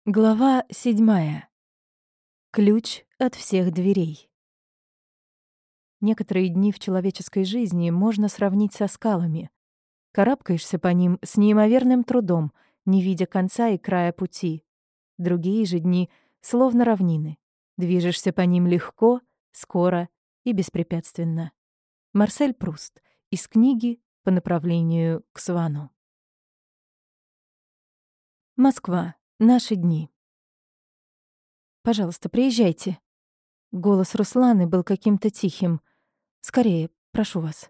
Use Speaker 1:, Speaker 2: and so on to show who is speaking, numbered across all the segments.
Speaker 1: Глава 7. Ключ от всех дверей. Некоторые дни в человеческой жизни можно сравнить со скалами. Карабкаешься по ним с неимоверным трудом, не видя конца и края пути. Другие же дни словно равнины. Движешься по ним легко, скоро и беспрепятственно. Марсель Пруст. Из книги «По направлению к Свану». Москва. Наши дни. «Пожалуйста, приезжайте». Голос Русланы был каким-то тихим. «Скорее, прошу вас».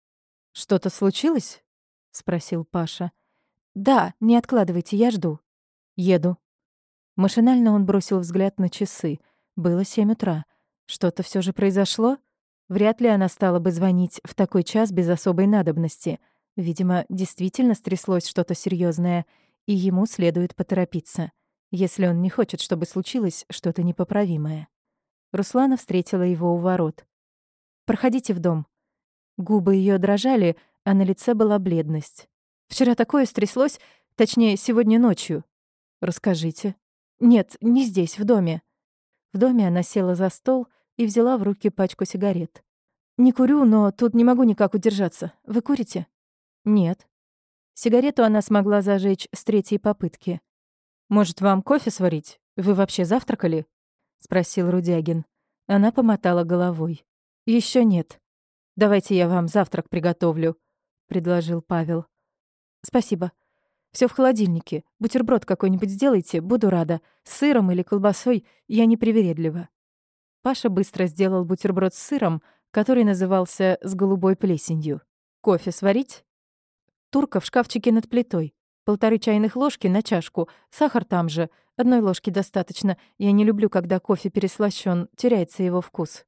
Speaker 1: «Что-то случилось?» — спросил Паша. «Да, не откладывайте, я жду». «Еду». Машинально он бросил взгляд на часы. Было 7 утра. Что-то все же произошло? Вряд ли она стала бы звонить в такой час без особой надобности. Видимо, действительно стряслось что-то серьезное, и ему следует поторопиться, если он не хочет, чтобы случилось что-то непоправимое. Руслана встретила его у ворот. «Проходите в дом». Губы ее дрожали, а на лице была бледность. «Вчера такое стряслось, точнее, сегодня ночью». «Расскажите». «Нет, не здесь, в доме». В доме она села за стол и взяла в руки пачку сигарет. «Не курю, но тут не могу никак удержаться. Вы курите?» «Нет». Сигарету она смогла зажечь с третьей попытки. «Может, вам кофе сварить? Вы вообще завтракали?» — спросил Рудягин. Она помотала головой. Еще нет. Давайте я вам завтрак приготовлю», — предложил Павел. «Спасибо. Все в холодильнике. Бутерброд какой-нибудь сделайте, буду рада. С сыром или колбасой я не привередлива». Паша быстро сделал бутерброд с сыром, который назывался «с голубой плесенью». «Кофе сварить?» «Турка в шкафчике над плитой. 1,5 чайных ложки на чашку. Сахар там же. 1 ложки достаточно. Я не люблю, когда кофе переслащён, теряется его вкус».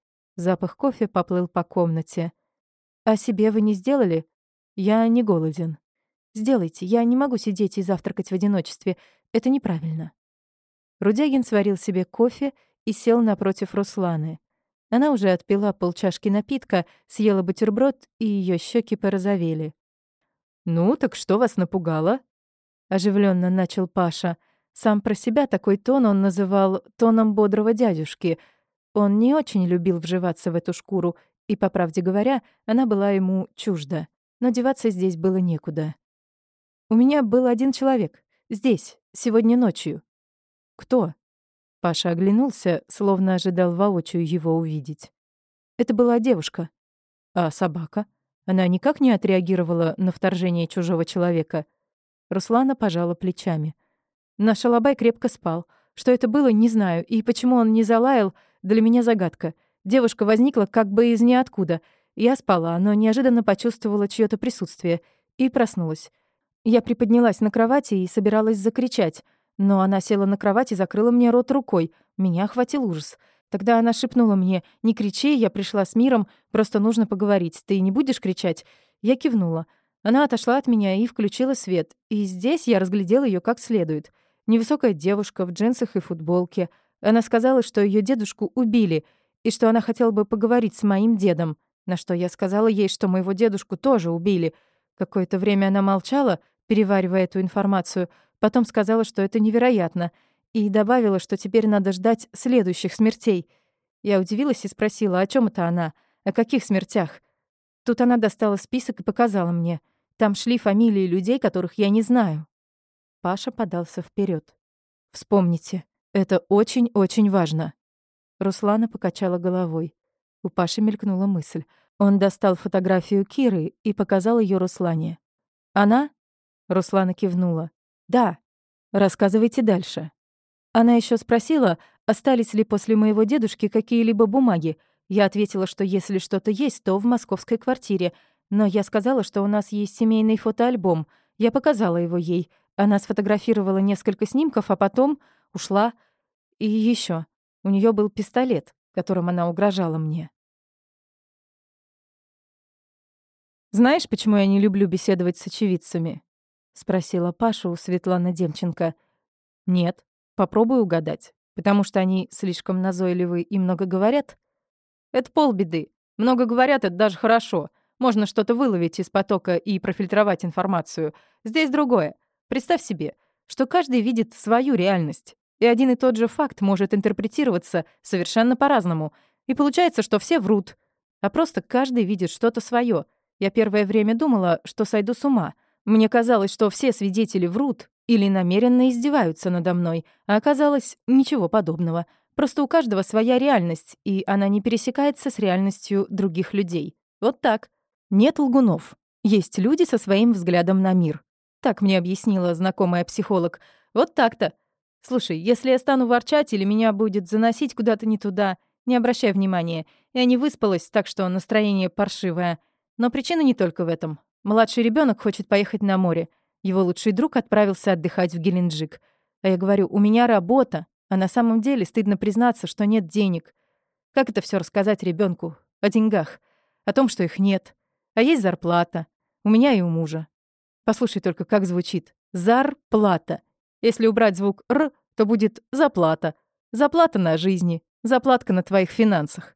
Speaker 1: Запах кофе поплыл по комнате. «А себе вы не сделали? Я не голоден». «Сделайте. Я не могу сидеть и завтракать в одиночестве. Это неправильно». Рудягин сварил себе кофе и сел напротив Русланы. Она уже отпила полчашки напитка, съела бутерброд, и ее щеки порозовели. «Ну, так что вас напугало?» — оживленно начал Паша. Сам про себя такой тон он называл тоном бодрого дядюшки. Он не очень любил вживаться в эту шкуру, и, по правде говоря, она была ему чужда. Но деваться здесь было некуда. «У меня был один человек. Здесь, сегодня ночью». «Кто?» Паша оглянулся, словно ожидал воочию его увидеть. «Это была девушка». «А собака? Она никак не отреагировала на вторжение чужого человека?» Руслана пожала плечами. «Наш алабай крепко спал. Что это было, не знаю, и почему он не залаял, для меня загадка. Девушка возникла как бы из ниоткуда. Я спала, но неожиданно почувствовала чьё-то присутствие и проснулась. Я приподнялась на кровати и собиралась закричать, но она села на кровать и закрыла мне рот рукой. Меня охватил ужас. Тогда она шепнула мне: «Не кричи, я пришла с миром, просто нужно поговорить. Ты не будешь кричать?» Я кивнула. Она отошла от меня и включила свет, и здесь я разглядела её как следует. Невысокая девушка в джинсах и футболке. Она сказала, что её дедушку убили, и что она хотела бы поговорить с моим дедом, на что я сказала ей, что моего дедушку тоже убили. Какое-то время она молчала, переваривая эту информацию, потом сказала, что это невероятно, и добавила, что теперь надо ждать следующих смертей. Я удивилась и спросила, о чём это она, о каких смертях. Тут она достала список и показала мне. Там шли фамилии людей, которых я не знаю. Паша подался вперед. «Вспомните, это очень-очень важно». Руслана покачала головой. У Паши мелькнула мысль. Он достал фотографию Киры и показал её Руслане. «Она?» Руслана кивнула. «Да. Рассказывайте дальше». Она ещё спросила, остались ли после моего дедушки какие-либо бумаги. Я ответила, что если что-то есть, то в московской квартире. Но я сказала, что у нас есть семейный фотоальбом. Я показала его ей. Она сфотографировала несколько снимков, а потом ушла. И ещё. У неё был пистолет, которым она угрожала мне. «Знаешь, почему я не люблю беседовать с очевидцами?» — спросила Паша у Светланы Демченко. «Нет. Попробуй угадать. Потому что они слишком назойливы и много говорят?» «Это полбеды. Много говорят — это даже хорошо. Можно что-то выловить из потока и профильтровать информацию. Здесь другое. Представь себе, что каждый видит свою реальность, и один и тот же факт может интерпретироваться совершенно по-разному, и получается, что все врут, а просто каждый видит что-то свое. Я первое время думала, что сойду с ума. Мне казалось, что все свидетели врут или намеренно издеваются надо мной, а оказалось ничего подобного. Просто у каждого своя реальность, и она не пересекается с реальностью других людей. Вот так. Нет лгунов. Есть люди со своим взглядом на мир. Так мне объяснила знакомая психолог. Вот так-то. Слушай, если я стану ворчать или меня будет заносить куда-то не туда, не обращай внимания. Я не выспалась, так что настроение паршивое. Но причина не только в этом. Младший ребенок хочет поехать на море. Его лучший друг отправился отдыхать в Геленджик. А я говорю, у меня работа, а на самом деле стыдно признаться, что нет денег. Как это все рассказать ребенку? О деньгах. О том, что их нет. А есть зарплата. У меня и у мужа. Послушай только, как звучит. Зарплата. Если убрать звук «р», то будет заплата. Заплата на жизни. Заплатка на твоих финансах.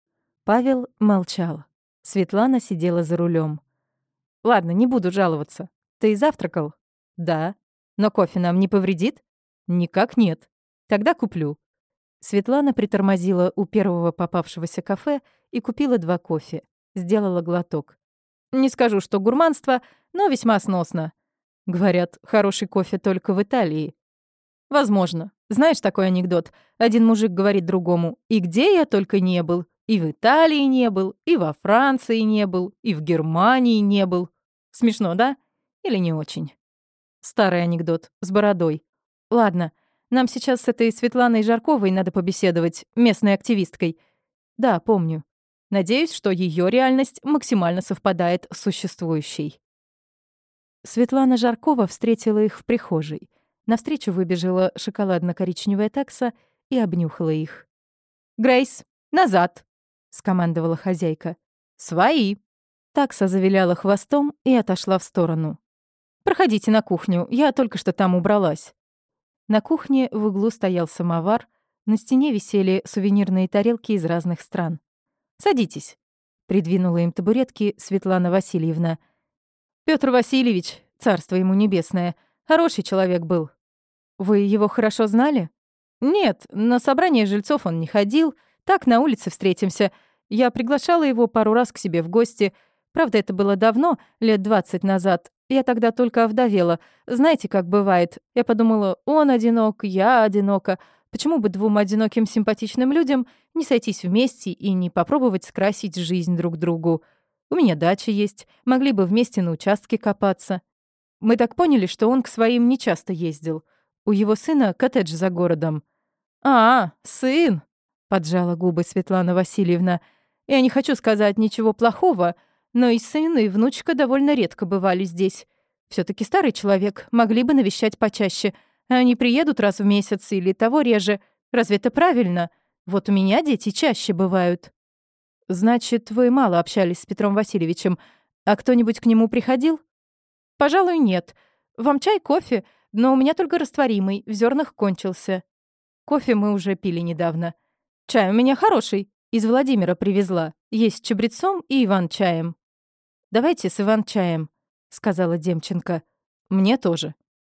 Speaker 1: Павел молчал. Светлана сидела за рулем. Ладно, не буду жаловаться. Ты завтракал? Да. Но кофе нам не повредит? Никак нет. Тогда куплю. Светлана притормозила у первого попавшегося кафе и купила 2 кофе. Сделала глоток. Не скажу, что гурманство, но весьма сносно. Говорят, хороший кофе только в Италии. Возможно. Знаешь такой анекдот? Один мужик говорит другому: «И где я только не был? И в Италии не был, и во Франции не был, и в Германии не был». Смешно, да? Или не очень? Старый анекдот, с бородой. Ладно, нам сейчас с этой Светланой Жарковой надо побеседовать, местной активисткой. Да, помню. Надеюсь, что ее реальность максимально совпадает с существующей. Светлана Жаркова встретила их в прихожей. Навстречу выбежала шоколадно-коричневая такса и обнюхала их. «Грейс, назад!» — скомандовала хозяйка. «Свои!» Такса завиляла хвостом и отошла в сторону. «Проходите на кухню, я только что там убралась». На кухне в углу стоял самовар, на стене висели сувенирные тарелки из разных стран. «Садитесь», — придвинула им табуретки Светлана Васильевна. Петр Васильевич, царство ему небесное, хороший человек был. Вы его хорошо знали? Нет, на собрание жильцов он не ходил, так на улице встретимся. Я приглашала его пару раз к себе в гости. Правда, это было давно, лет 20 назад. Я тогда только овдовела. Знаете, как бывает. Я подумала, он одинок, я одинока. Почему бы 2 одиноким симпатичным людям не сойтись вместе и не попробовать скрасить жизнь друг другу? У меня дача есть, могли бы вместе на участке копаться. Мы так поняли, что он к своим нечасто ездил. У его сына коттедж за городом. «А, сын!» — поджала губы Светлана Васильевна. «Я не хочу сказать ничего плохого, но и сын, и внучка довольно редко бывали здесь. все таки старый человек, могли бы навещать почаще. Они приедут раз в месяц или того реже. Разве это правильно? Вот у меня дети чаще бывают». «Значит, вы мало общались с Петром Васильевичем. А кто-нибудь к нему приходил?» «Пожалуй, нет. Вам чай, кофе? Но у меня только растворимый, в зернах кончился. Кофе мы уже пили недавно. Чай у меня хороший, из Владимира привезла. Есть с чабрецом и иван-чаем». «Давайте с иван-чаем», — сказала Демченко. «Мне тоже».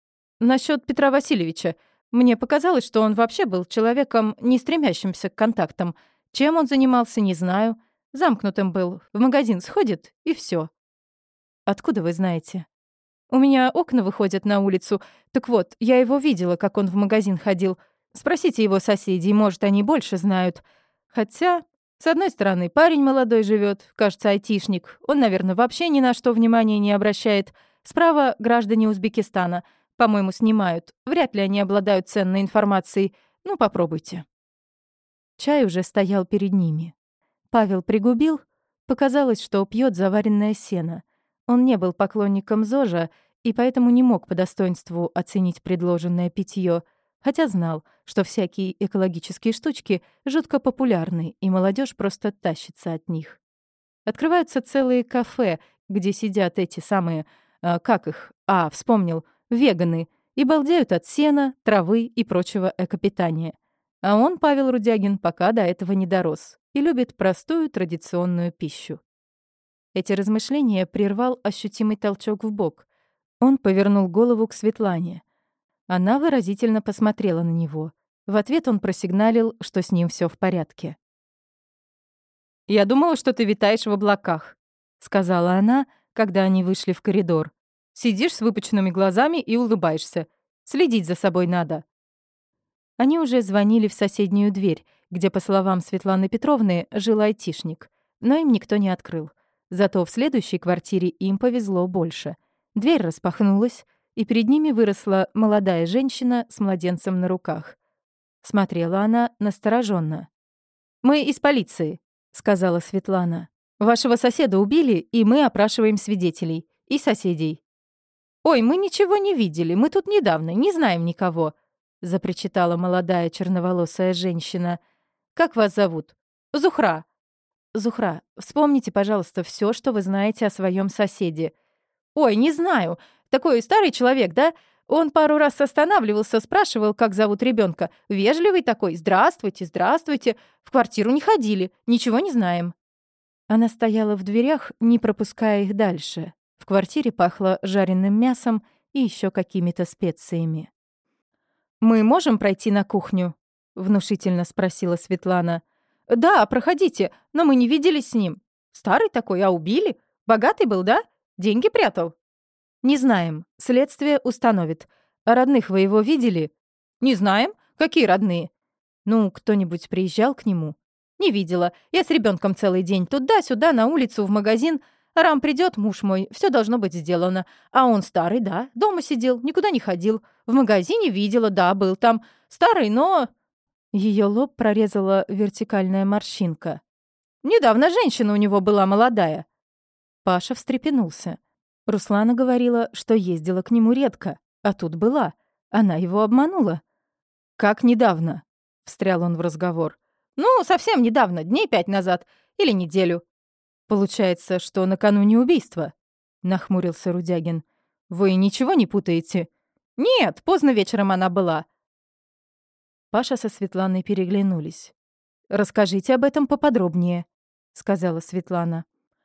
Speaker 1: Насчет Петра Васильевича. Мне показалось, что он вообще был человеком, не стремящимся к контактам. Чем он занимался, не знаю. Замкнутым был. В магазин сходит, и все. Откуда вы знаете? У меня окна выходят на улицу. Так вот, я его видела, как он в магазин ходил. Спросите его соседей, может, они больше знают. Хотя, с одной стороны, парень молодой живет, кажется, айтишник. Он, наверное, вообще ни на что внимания не обращает. Справа граждане Узбекистана. По-моему, снимают. Вряд ли они обладают ценной информацией. Ну, попробуйте. Чай уже стоял перед ними. Павел пригубил. Показалось, что пьет заваренное сено. Он не был поклонником ЗОЖа и поэтому не мог по достоинству оценить предложенное питье, хотя знал, что всякие экологические штучки жутко популярны, и молодежь просто тащится от них. Открываются целые кафе, где сидят эти самые, как их, вспомнил, веганы, и балдеют от сена, травы и прочего экопитания. А он, Павел Рудягин, пока до этого не дорос и любит простую традиционную пищу. Эти размышления прервал ощутимый толчок в бок. Он повернул голову к Светлане. Она выразительно посмотрела на него. В ответ он просигналил, что с ним все в порядке. «Я думала, что ты витаешь в облаках», — сказала она, когда они вышли в коридор. «Сидишь с выпученными глазами и улыбаешься. Следить за собой надо». Они уже звонили в соседнюю дверь, где, по словам Светланы Петровны, жил айтишник. Но им никто не открыл. Зато в следующей квартире им повезло больше. Дверь распахнулась, и перед ними выросла молодая женщина с младенцем на руках. Смотрела она настороженно. «Мы из полиции», — сказала Светлана. «Вашего соседа убили, и мы опрашиваем свидетелей. И соседей». «Ой, мы ничего не видели, мы тут недавно, не знаем никого», — запричитала молодая черноволосая женщина. «Как вас зовут?» «Зухра». «Зухра, вспомните, пожалуйста, все, что вы знаете о своем соседе». «Ой, не знаю. Такой старый человек, да? Он пару раз останавливался, спрашивал, как зовут ребенка. Вежливый такой. Здравствуйте, здравствуйте. В квартиру не ходили. Ничего не знаем». Она стояла в дверях, не пропуская их дальше. В квартире пахло жареным мясом и еще какими-то специями. «Мы можем пройти на кухню?» — внушительно спросила Светлана. «Да, проходите, но мы не виделись с ним. Старый такой, а убили? Богатый был, да? Деньги прятал?» «Не знаем. Следствие установит. А родных вы его видели?» «Не знаем. Какие родные?» «Ну, кто-нибудь приезжал к нему?» «Не видела. Я с ребенком целый день. Туда-сюда, на улицу, в магазин. Рам придет, муж мой, все должно быть сделано. А он старый, да. Дома сидел, никуда не ходил. В магазине видела, да, был там. Старый, но...» Ее лоб прорезала вертикальная морщинка. «Недавно женщина у него была молодая». Паша встрепенулся. Руслана говорила, что ездила к нему редко, а тут была. Она его обманула. «Как недавно?» — встрял он в разговор. «Ну, совсем недавно, дней 5 назад. Или неделю». «Получается, что накануне убийства?» — нахмурился Рудягин. «Вы ничего не путаете?» «Нет, поздно вечером она была». Паша со Светланой переглянулись. «Расскажите об этом поподробнее», — сказала Светлана.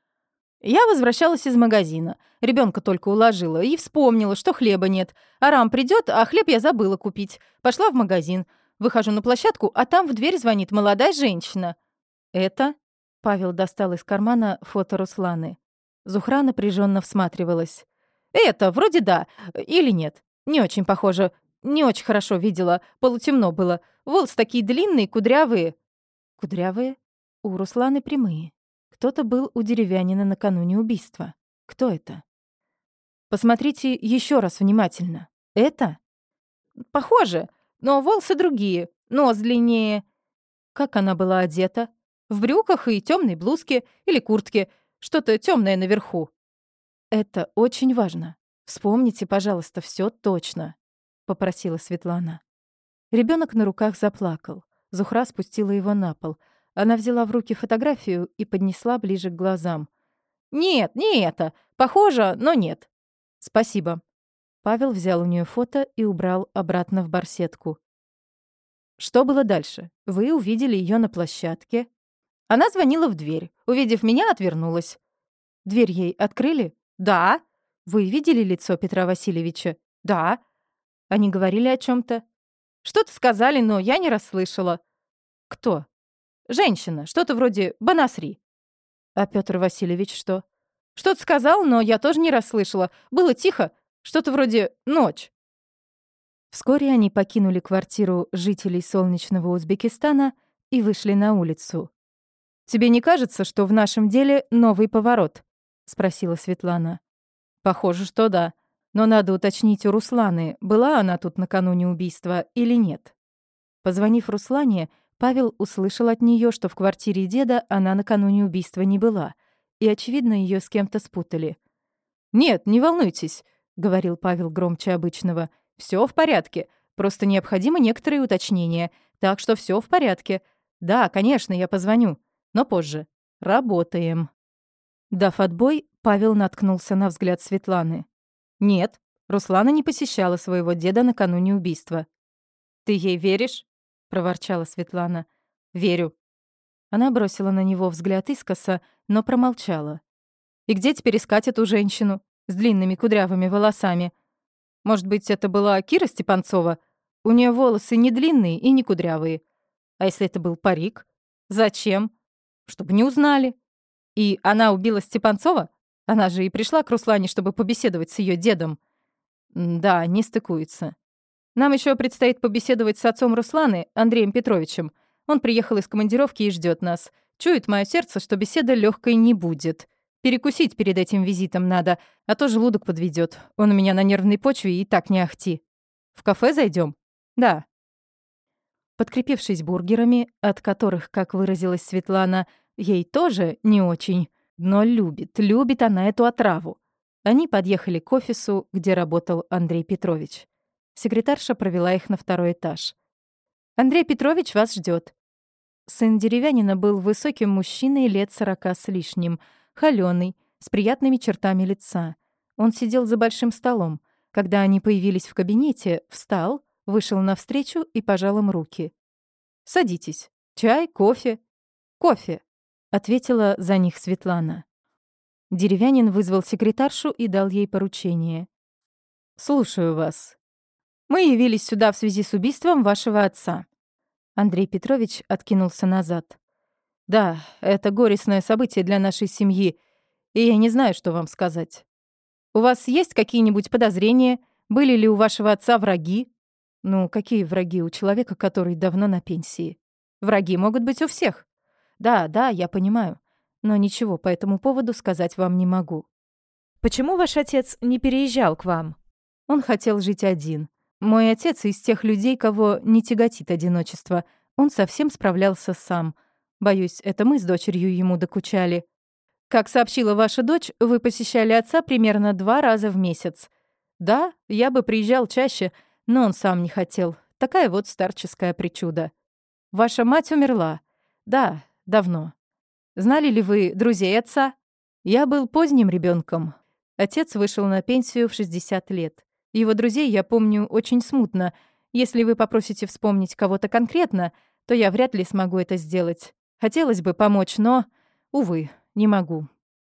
Speaker 1: «Я возвращалась из магазина. Ребенка только уложила и вспомнила, что хлеба нет. Арам придет, а хлеб я забыла купить. Пошла в магазин. Выхожу на площадку, а там в дверь звонит молодая женщина. «Это?» — Павел достал из кармана фото Русланы. Зухра напряженно всматривалась. «Это, вроде да. Или нет. Не очень похоже. Не очень хорошо видела. Полутемно было. Волосы такие длинные, кудрявые». «Кудрявые?» У Русланы прямые. Кто-то был у деревянина накануне убийства. Кто это? Посмотрите еще раз внимательно. Это? Похоже, но волосы другие, нос длиннее. Как она была одета? В брюках и темной блузке или куртке, что-то темное наверху. Это очень важно. Вспомните, пожалуйста, все точно, попросила Светлана. Ребенок на руках заплакал. Зухра спустила его на пол. Она взяла в руки фотографию и поднесла ближе к глазам. «Нет, не это. Похоже, но нет». «Спасибо». Павел взял у нее фото и убрал обратно в барсетку. «Что было дальше? Вы увидели ее на площадке?» Она звонила в дверь. Увидев меня, отвернулась. «Дверь ей открыли?» «Да». «Вы видели лицо Петра Васильевича?» «Да». «Они говорили о чем то «Что-то сказали, но я не расслышала». «Кто?» «Женщина. Что-то вроде Банасри». «А Петр Васильевич что?» «Что-то сказал, но я тоже не расслышала. Было тихо. Что-то вроде «ночь». Вскоре они покинули квартиру жителей солнечного Узбекистана и вышли на улицу. «Тебе не кажется, что в нашем деле новый поворот?» — спросила Светлана. «Похоже, что да. Но надо уточнить у Русланы, была она тут накануне убийства или нет». Позвонив Руслане, Павел услышал от нее, что в квартире деда она накануне убийства не была, и, очевидно, ее с кем-то спутали. «Нет, не волнуйтесь», — говорил Павел громче обычного. Все в порядке. Просто необходимы некоторые уточнения. Так что все в порядке. Да, конечно, я позвоню. Но позже. Работаем». Дав отбой, Павел наткнулся на взгляд Светланы. «Нет, Руслана не посещала своего деда накануне убийства». «Ты ей веришь?» — проворчала Светлана. «Верю». Она бросила на него взгляд искоса, но промолчала. «И где теперь искать эту женщину с длинными кудрявыми волосами?» Может быть, это была Кира Степанцова? У нее волосы не длинные и не кудрявые. А если это был парик? Зачем? Чтобы не узнали. И она убила Степанцова? Она же и пришла к Руслане, чтобы побеседовать с ее дедом. Да, не стыкуется. Нам еще предстоит побеседовать с отцом Русланы, Андреем Петровичем. Он приехал из командировки и ждет нас. Чует мое сердце, что беседа легкой не будет. Перекусить перед этим визитом надо, а то желудок подведет. Он у меня на нервной почве и так не ахти. В кафе зайдем? Да. Подкрепившись бургерами, от которых, как выразилась Светлана, ей тоже не очень, но любит она эту отраву. Они подъехали к офису, где работал Андрей Петрович. Секретарша провела их на второй этаж. «Андрей Петрович вас ждет. Сын деревянина был высоким мужчиной лет 40 с лишним, холёный, с приятными чертами лица. Он сидел за большим столом. Когда они появились в кабинете, встал, вышел навстречу и пожал им руки. «Садитесь. Чай, кофе?» «Кофе», — ответила за них Светлана. Деревянин вызвал секретаршу и дал ей поручение. «Слушаю вас. Мы явились сюда в связи с убийством вашего отца». Андрей Петрович откинулся назад. «Да, это горестное событие для нашей семьи, и я не знаю, что вам сказать. У вас есть какие-нибудь подозрения? Были ли у вашего отца враги?» «Ну, какие враги у человека, который давно на пенсии? Враги могут быть у всех. Да, я понимаю. Но ничего по этому поводу сказать вам не могу». «Почему ваш отец не переезжал к вам?» «Он хотел жить один. Мой отец из тех людей, кого не тяготит одиночество. Он совсем справлялся сам. Боюсь, это мы с дочерью ему докучали. Как сообщила ваша дочь, вы посещали отца примерно 2 раза в месяц. Да, я бы приезжал чаще, но он сам не хотел. Такая вот старческая причуда. Ваша мать умерла. Да, давно. Знали ли вы друзей отца? Я был поздним ребенком. Отец вышел на пенсию в 60 лет. Его друзей я помню очень смутно. Если вы попросите вспомнить кого-то конкретно, то я вряд ли смогу это сделать. Хотелось бы помочь, но, увы, не могу.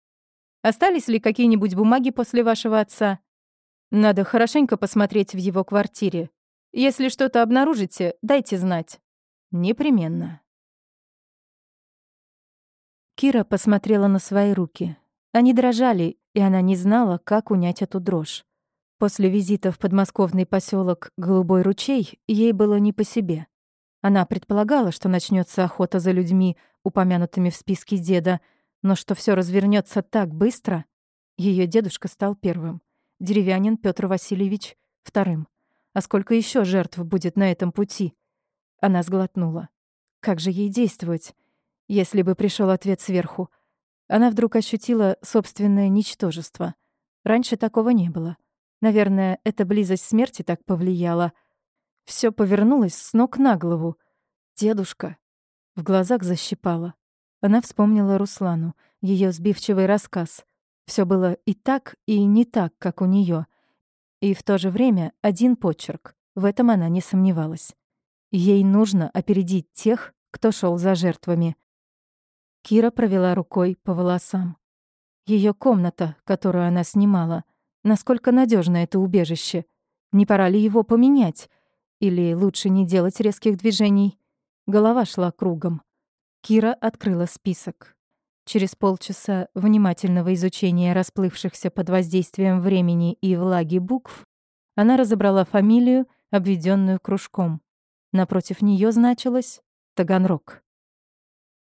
Speaker 1: Остались ли какие-нибудь бумаги после вашего отца? Надо хорошенько посмотреть в его квартире. Если что-то обнаружите, дайте знать. Непременно. Кира посмотрела на свои руки. Они дрожали, и она не знала, как унять эту дрожь. После визита в подмосковный поселок Голубой ручей ей было не по себе. Она предполагала, что начнется охота за людьми, упомянутыми в списке деда, но что все развернется так быстро. Ее дедушка стал первым, деревянин Петр Васильевич — вторым. А сколько еще жертв будет на этом пути? Она сглотнула. Как же ей действовать, если бы пришел ответ сверху? Она вдруг ощутила собственное ничтожество. Раньше такого не было. Наверное, эта близость смерти так повлияла. Все повернулось с ног на голову. Дедушка. В глазах защипала. Она вспомнила Руслану, ее сбивчивый рассказ. Все было и так, и не так, как у нее. И в то же время один почерк. В этом она не сомневалась. Ей нужно опередить тех, кто шел за жертвами. Кира провела рукой по волосам. Ее комната, которую она снимала. Насколько надежно это убежище? Не пора ли его поменять? Или лучше не делать резких движений? Голова шла кругом. Кира открыла список. Через полчаса внимательного изучения расплывшихся под воздействием времени и влаги букв она разобрала фамилию, обведенную кружком. Напротив нее значилось «Таганрог».